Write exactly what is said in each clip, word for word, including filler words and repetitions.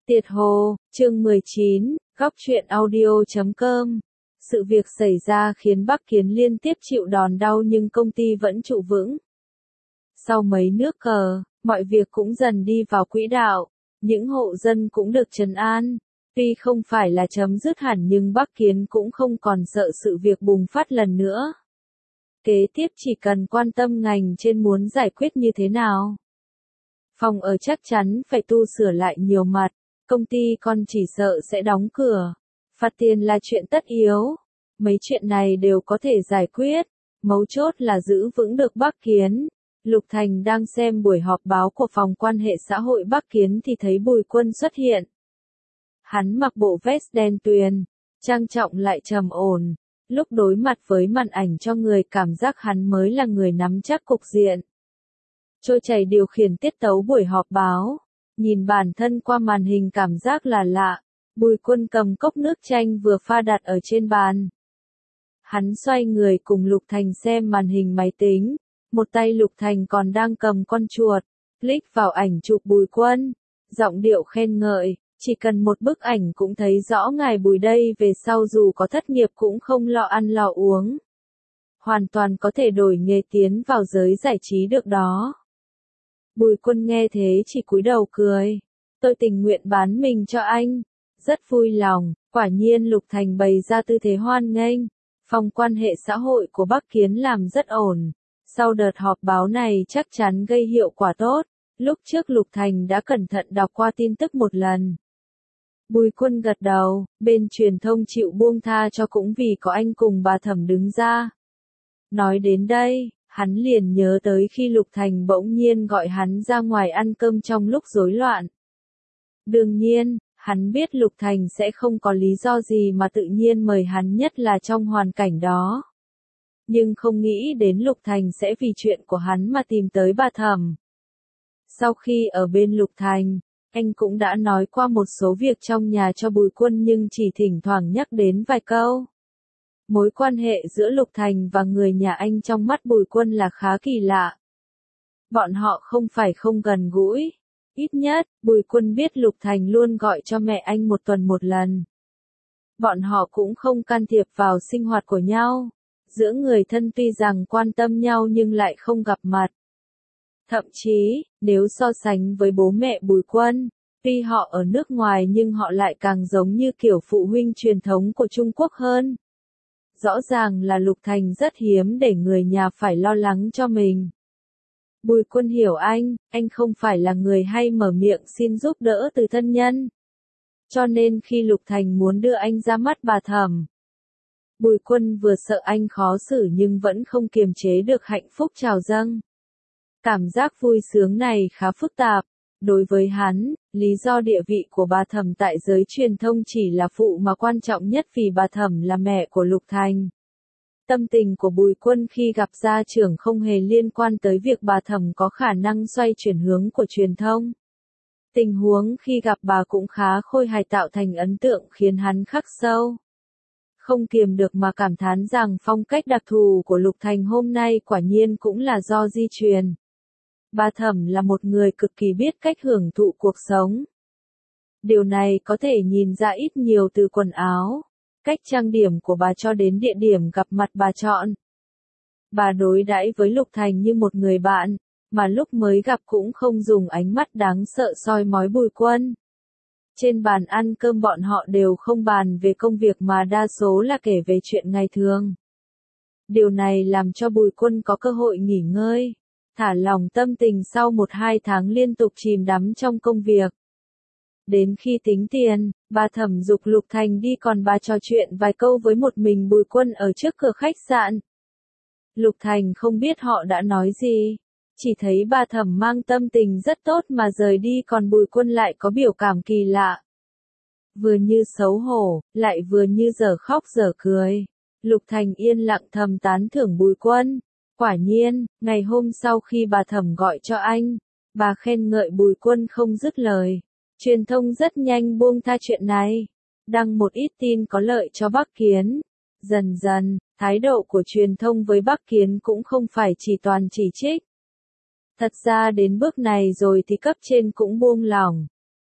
Tiệt Hồ, chương mười chín, góc truyện audio chấm com. Sự việc xảy ra khiến Bắc Kiến liên tiếp chịu đòn đau nhưng công ty vẫn trụ vững. Sau mấy nước cờ, mọi việc cũng dần đi vào quỹ đạo, những hộ dân cũng được trấn an. Tuy không phải là chấm dứt hẳn nhưng Bắc Kiến cũng không còn sợ sự việc bùng phát lần nữa. Kế tiếp chỉ cần quan tâm ngành trên muốn giải quyết như thế nào. Phòng ở chắc chắn phải tu sửa lại nhiều mặt, công ty con chỉ sợ sẽ đóng cửa. Phạt tiền là chuyện tất yếu. Mấy chuyện này đều có thể giải quyết, mấu chốt là giữ vững được Bắc Kiến. Lục Thành đang xem buổi họp báo của phòng quan hệ xã hội Bắc Kiến thì thấy Bùi Quân xuất hiện. Hắn mặc bộ vest đen tuyền, trang trọng lại trầm ổn, lúc đối mặt với màn ảnh cho người cảm giác hắn mới là người nắm chắc cục diện. Trôi chảy điều khiển tiết tấu buổi họp báo, nhìn bản thân qua màn hình cảm giác là lạ. Bùi Quân cầm cốc nước chanh vừa pha đặt ở trên bàn. Hắn xoay người cùng Lục Thành xem màn hình máy tính, một tay Lục Thành còn đang cầm con chuột, click vào ảnh chụp Bùi Quân, giọng điệu khen ngợi, chỉ cần một bức ảnh cũng thấy rõ ngài Bùi đây về sau dù có thất nghiệp cũng không lo ăn lo uống. Hoàn toàn có thể đổi nghề tiến vào giới giải trí được đó. Bùi Quân nghe thế chỉ cúi đầu cười, tôi tình nguyện bán mình cho anh. Rất vui lòng, quả nhiên Lục Thành bày ra tư thế hoan nghênh. Phòng quan hệ xã hội của Bắc Kiến làm rất ổn. Sau đợt họp báo này chắc chắn gây hiệu quả tốt. Lúc trước Lục Thành đã cẩn thận đọc qua tin tức một lần. Bùi Quân gật đầu, bên truyền thông chịu buông tha cho cũng vì có anh cùng bà Thẩm đứng ra. Nói đến đây, hắn liền nhớ tới khi Lục Thành bỗng nhiên gọi hắn ra ngoài ăn cơm trong lúc rối loạn. Đương nhiên, hắn biết Lục Thành sẽ không có lý do gì mà tự nhiên mời hắn nhất là trong hoàn cảnh đó. Nhưng không nghĩ đến Lục Thành sẽ vì chuyện của hắn mà tìm tới bà Thẩm. Sau khi ở bên Lục Thành, anh cũng đã nói qua một số việc trong nhà cho Bùi Quân nhưng chỉ thỉnh thoảng nhắc đến vài câu. Mối quan hệ giữa Lục Thành và người nhà anh trong mắt Bùi Quân là khá kỳ lạ. Bọn họ không phải không gần gũi. Ít nhất, Bùi Quân biết Lục Thành luôn gọi cho mẹ anh một tuần một lần. Bọn họ cũng không can thiệp vào sinh hoạt của nhau. Giữa người thân tuy rằng quan tâm nhau nhưng lại không gặp mặt. Thậm chí, nếu so sánh với bố mẹ Bùi Quân, tuy họ ở nước ngoài nhưng họ lại càng giống như kiểu phụ huynh truyền thống của Trung Quốc hơn. Rõ ràng là Lục Thành rất hiếm để người nhà phải lo lắng cho mình. Bùi Quân hiểu anh, anh không phải là người hay mở miệng xin giúp đỡ từ thân nhân. Cho nên khi Lục Thành muốn đưa anh ra mắt bà Thẩm, Bùi Quân vừa sợ anh khó xử nhưng vẫn không kiềm chế được hạnh phúc trào dâng. Cảm giác vui sướng này khá phức tạp. Đối với hắn, lý do địa vị của bà Thẩm tại giới truyền thông chỉ là phụ mà quan trọng nhất vì bà Thẩm là mẹ của Lục Thành. Tâm tình của Bùi Quân khi gặp gia trưởng không hề liên quan tới việc bà Thẩm có khả năng xoay chuyển hướng của truyền thông. Tình huống khi gặp bà cũng khá khôi hài tạo thành ấn tượng khiến hắn khắc sâu. Không kiềm được mà cảm thán rằng phong cách đặc thù của Lục Thành hôm nay quả nhiên cũng là do di truyền. Bà Thẩm là một người cực kỳ biết cách hưởng thụ cuộc sống. Điều này có thể nhìn ra ít nhiều từ quần áo, cách trang điểm của bà cho đến địa điểm gặp mặt bà chọn. Bà đối đãi với Lục Thành như một người bạn, mà lúc mới gặp cũng không dùng ánh mắt đáng sợ soi mói Bùi Quân. Trên bàn ăn cơm bọn họ đều không bàn về công việc mà đa số là kể về chuyện ngày thường. Điều này làm cho Bùi Quân có cơ hội nghỉ ngơi, thả lỏng tâm tình sau một hai tháng liên tục chìm đắm trong công việc. Đến khi tính tiền, bà Thẩm giục Lục Thành đi còn bà trò chuyện vài câu với một mình Bùi Quân ở trước cửa khách sạn. Lục Thành không biết họ đã nói gì, chỉ thấy bà Thẩm mang tâm tình rất tốt mà rời đi còn Bùi Quân lại có biểu cảm kỳ lạ. Vừa như xấu hổ, lại vừa như dở khóc dở cười. Lục Thành yên lặng thầm tán thưởng Bùi Quân. Quả nhiên, ngày hôm sau khi bà Thẩm gọi cho anh, bà khen ngợi Bùi Quân không dứt lời. Truyền thông rất nhanh buông tha chuyện này, đăng một ít tin có lợi cho Bắc Kiến. Dần dần, thái độ của truyền thông với Bắc Kiến cũng không phải chỉ toàn chỉ trích. Thật ra đến bước này rồi thì cấp trên cũng buông lỏng.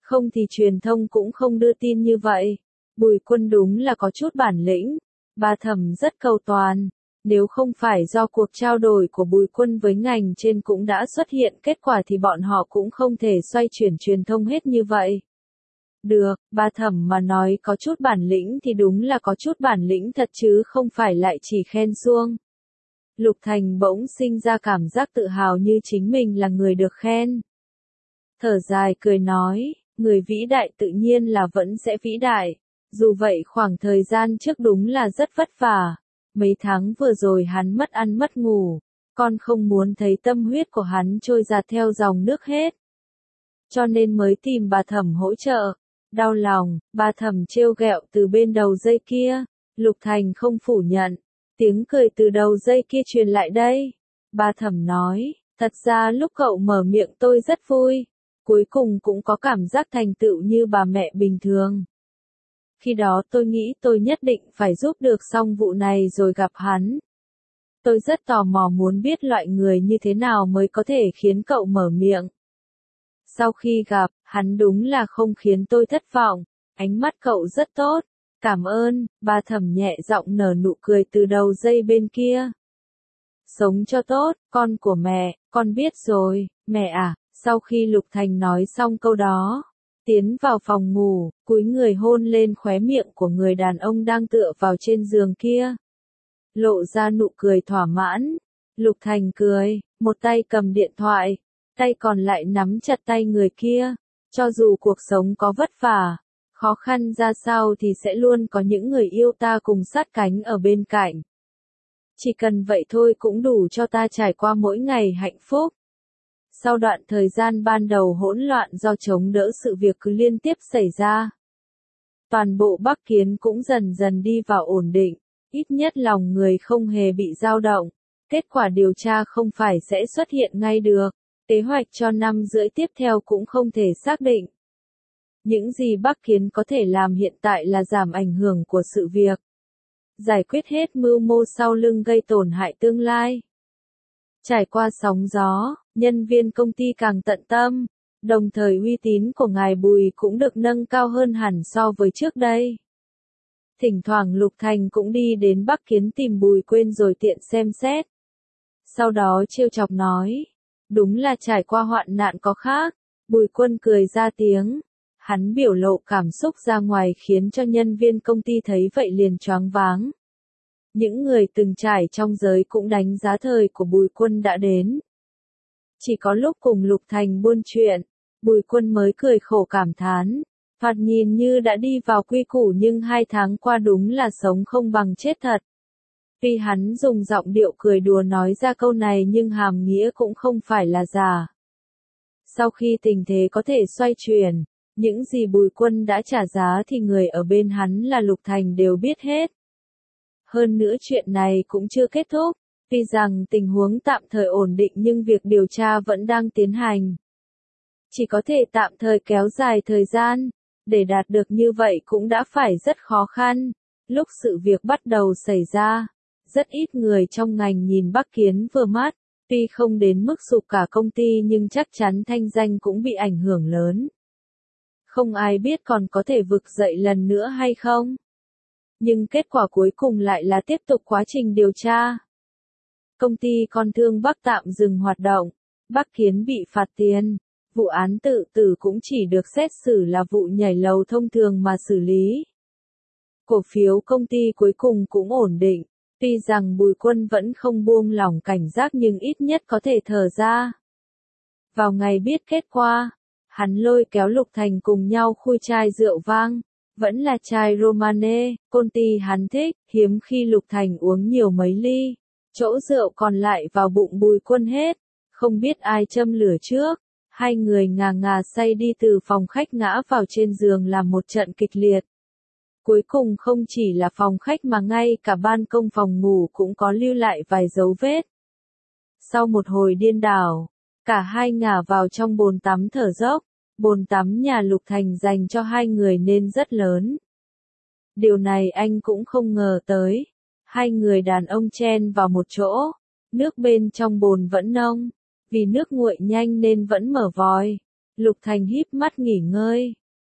Không thì truyền thông cũng không đưa tin như vậy. Bùi Quân đúng là có chút bản lĩnh. Bà Thẩm rất cầu toàn. Nếu không phải do cuộc trao đổi của Bùi Quân với ngành trên cũng đã xuất hiện kết quả thì bọn họ cũng không thể xoay chuyển truyền thông hết như vậy. Được, bà Thẩm mà nói có chút bản lĩnh thì đúng là có chút bản lĩnh thật chứ không phải lại chỉ khen suông. Lục Thành bỗng sinh ra cảm giác tự hào như chính mình là người được khen. Thở dài cười nói, người vĩ đại tự nhiên là vẫn sẽ vĩ đại. Dù vậy khoảng thời gian trước đúng là rất vất vả. Mấy tháng vừa rồi hắn mất ăn mất ngủ. Con không muốn thấy tâm huyết của hắn trôi ra theo dòng nước hết. Cho nên mới tìm bà Thẩm hỗ trợ. Đau lòng, bà Thẩm trêu ghẹo từ bên đầu dây kia. Lục Thành không phủ nhận. Tiếng cười từ đầu dây kia truyền lại đây. Bà Thẩm nói, thật ra lúc cậu mở miệng tôi rất vui. Cuối cùng cũng có cảm giác thành tựu như bà mẹ bình thường. Khi đó tôi nghĩ tôi nhất định phải giúp được xong vụ này rồi gặp hắn. Tôi rất tò mò muốn biết loại người như thế nào mới có thể khiến cậu mở miệng. Sau khi gặp, hắn đúng là không khiến tôi thất vọng. Ánh mắt cậu rất tốt. Cảm ơn, bà Thẩm nhẹ giọng nở nụ cười từ đầu dây bên kia. Sống cho tốt, con của mẹ, con biết rồi, mẹ à. Sau khi Lục Thành nói xong câu đó, tiến vào phòng ngủ, cúi người hôn lên khóe miệng của người đàn ông đang tựa vào trên giường kia. Lộ ra nụ cười thỏa mãn. Lục Thành cười, một tay cầm điện thoại, tay còn lại nắm chặt tay người kia. Cho dù cuộc sống có vất vả, khó khăn ra sao thì sẽ luôn có những người yêu ta cùng sát cánh ở bên cạnh. Chỉ cần vậy thôi cũng đủ cho ta trải qua mỗi ngày hạnh phúc. Sau đoạn thời gian ban đầu hỗn loạn do chống đỡ sự việc cứ liên tiếp xảy ra, toàn bộ Bắc Kiến cũng dần dần đi vào ổn định, ít nhất lòng người không hề bị dao động. Kết quả điều tra không phải sẽ xuất hiện ngay được, kế hoạch cho năm rưỡi tiếp theo cũng không thể xác định. Những gì Bắc Kiến có thể làm hiện tại là giảm ảnh hưởng của sự việc, giải quyết hết mưu mô sau lưng gây tổn hại tương lai. Trải qua sóng gió, nhân viên công ty càng tận tâm, đồng thời uy tín của ngài Bùi cũng được nâng cao hơn hẳn so với trước đây. Thỉnh thoảng Lục Thành cũng đi đến Bắc Kiến tìm Bùi Quên rồi tiện xem xét. Sau đó trêu chọc nói, đúng là trải qua hoạn nạn có khác. Bùi Quân cười ra tiếng, hắn biểu lộ cảm xúc ra ngoài khiến cho nhân viên công ty thấy vậy liền choáng váng. Những người từng trải trong giới cũng đánh giá thời của Bùi Quân đã đến. Chỉ có lúc cùng Lục Thành buôn chuyện, Bùi Quân mới cười khổ cảm thán. Thoạt nhìn như đã đi vào quy củ nhưng hai tháng qua đúng là sống không bằng chết thật. Vì hắn dùng giọng điệu cười đùa nói ra câu này nhưng hàm nghĩa cũng không phải là giả. Sau khi tình thế có thể xoay chuyển, những gì Bùi Quân đã trả giá thì người ở bên hắn là Lục Thành đều biết hết. Hơn nữa chuyện này cũng chưa kết thúc, tuy rằng tình huống tạm thời ổn định nhưng việc điều tra vẫn đang tiến hành. Chỉ có thể tạm thời kéo dài thời gian, để đạt được như vậy cũng đã phải rất khó khăn. Lúc sự việc bắt đầu xảy ra, rất ít người trong ngành nhìn Bắc Kiến vừa mắt, tuy không đến mức sụp cả công ty nhưng chắc chắn thanh danh cũng bị ảnh hưởng lớn. Không ai biết còn có thể vực dậy lần nữa hay không. Nhưng kết quả cuối cùng lại là tiếp tục quá trình điều tra. Công ty con thương Bắc tạm dừng hoạt động, Bắc Kiến bị phạt tiền, vụ án tự tử cũng chỉ được xét xử là vụ nhảy lầu thông thường mà xử lý. Cổ phiếu công ty cuối cùng cũng ổn định, tuy rằng Bùi Quân vẫn không buông lỏng cảnh giác nhưng ít nhất có thể thở ra. Vào ngày biết kết quả, hắn lôi kéo Lục Thành cùng nhau khui chai rượu vang. Vẫn là chai Romane, công ty hắn thích, hiếm khi Lục Thành uống nhiều mấy ly. Chỗ rượu còn lại vào bụng Bùi Quân hết, không biết ai châm lửa trước. Hai người ngà ngà say đi từ phòng khách ngã vào trên giường làm một trận kịch liệt. Cuối cùng không chỉ là phòng khách mà ngay cả ban công phòng ngủ cũng có lưu lại vài dấu vết. Sau một hồi điên đảo, cả hai ngả vào trong bồn tắm thở dốc. Bồn tắm nhà Lục Thành dành cho hai người nên rất lớn. Điều này anh cũng không ngờ tới. Hai người đàn ông chen vào một chỗ. Nước bên trong bồn vẫn nông. Vì nước nguội nhanh nên vẫn mở vòi. Lục Thành híp mắt nghỉ ngơi.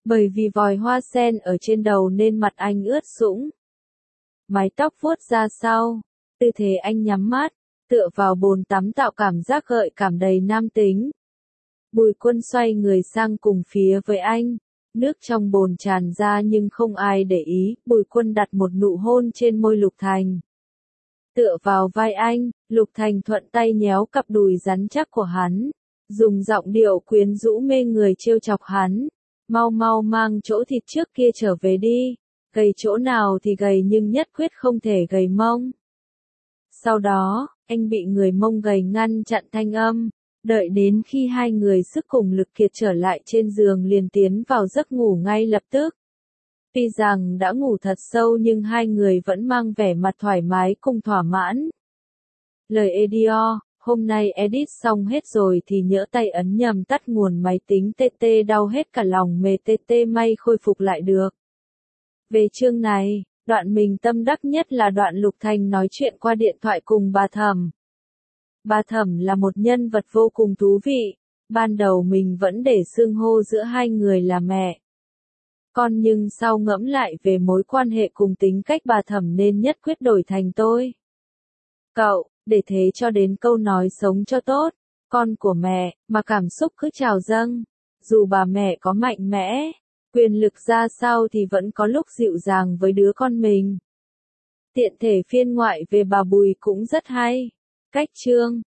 Bởi vì vòi hoa sen ở trên đầu nên mặt anh ướt sũng. Mái tóc vuốt ra sau, tư thế anh nhắm mắt, tựa vào bồn tắm tạo cảm giác gợi cảm đầy nam tính. Bùi Quân xoay người sang cùng phía với anh, nước trong bồn tràn ra nhưng không ai để ý, Bùi Quân đặt một nụ hôn trên môi Lục Thành. Tựa vào vai anh, Lục Thành thuận tay nhéo cặp đùi rắn chắc của hắn, dùng giọng điệu quyến rũ mê người trêu chọc hắn. Mau mau mang chỗ thịt trước kia trở về đi, gầy chỗ nào thì gầy nhưng nhất quyết không thể gầy mông. Sau đó, anh bị người mông gầy ngăn chặn thanh âm, đợi đến khi hai người sức cùng lực kiệt trở lại trên giường liền tiến vào giấc ngủ ngay lập tức. Tuy rằng đã ngủ thật sâu nhưng hai người vẫn mang vẻ mặt thoải mái cùng thỏa mãn. Lời Edio, hôm nay edit xong hết rồi thì nhỡ tay ấn nhầm tắt nguồn máy tính tê tê đau hết cả lòng mề tê tê may khôi phục lại được. Về chương này, đoạn mình tâm đắc nhất là đoạn Lục Thành nói chuyện qua điện thoại cùng bà Thẩm. Bà Thẩm là một nhân vật vô cùng thú vị, ban đầu mình vẫn để xưng hô giữa hai người là mẹ con nhưng sau ngẫm lại về mối quan hệ cùng tính cách bà Thẩm nên nhất quyết đổi thành tôi. Cậu, để thế cho đến câu nói sống cho tốt, con của mẹ, mà cảm xúc cứ trào dâng. Dù bà mẹ có mạnh mẽ, quyền lực ra sao thì vẫn có lúc dịu dàng với đứa con mình. Tiện thể phiên ngoại về bà Bùi cũng rất hay. Cách chương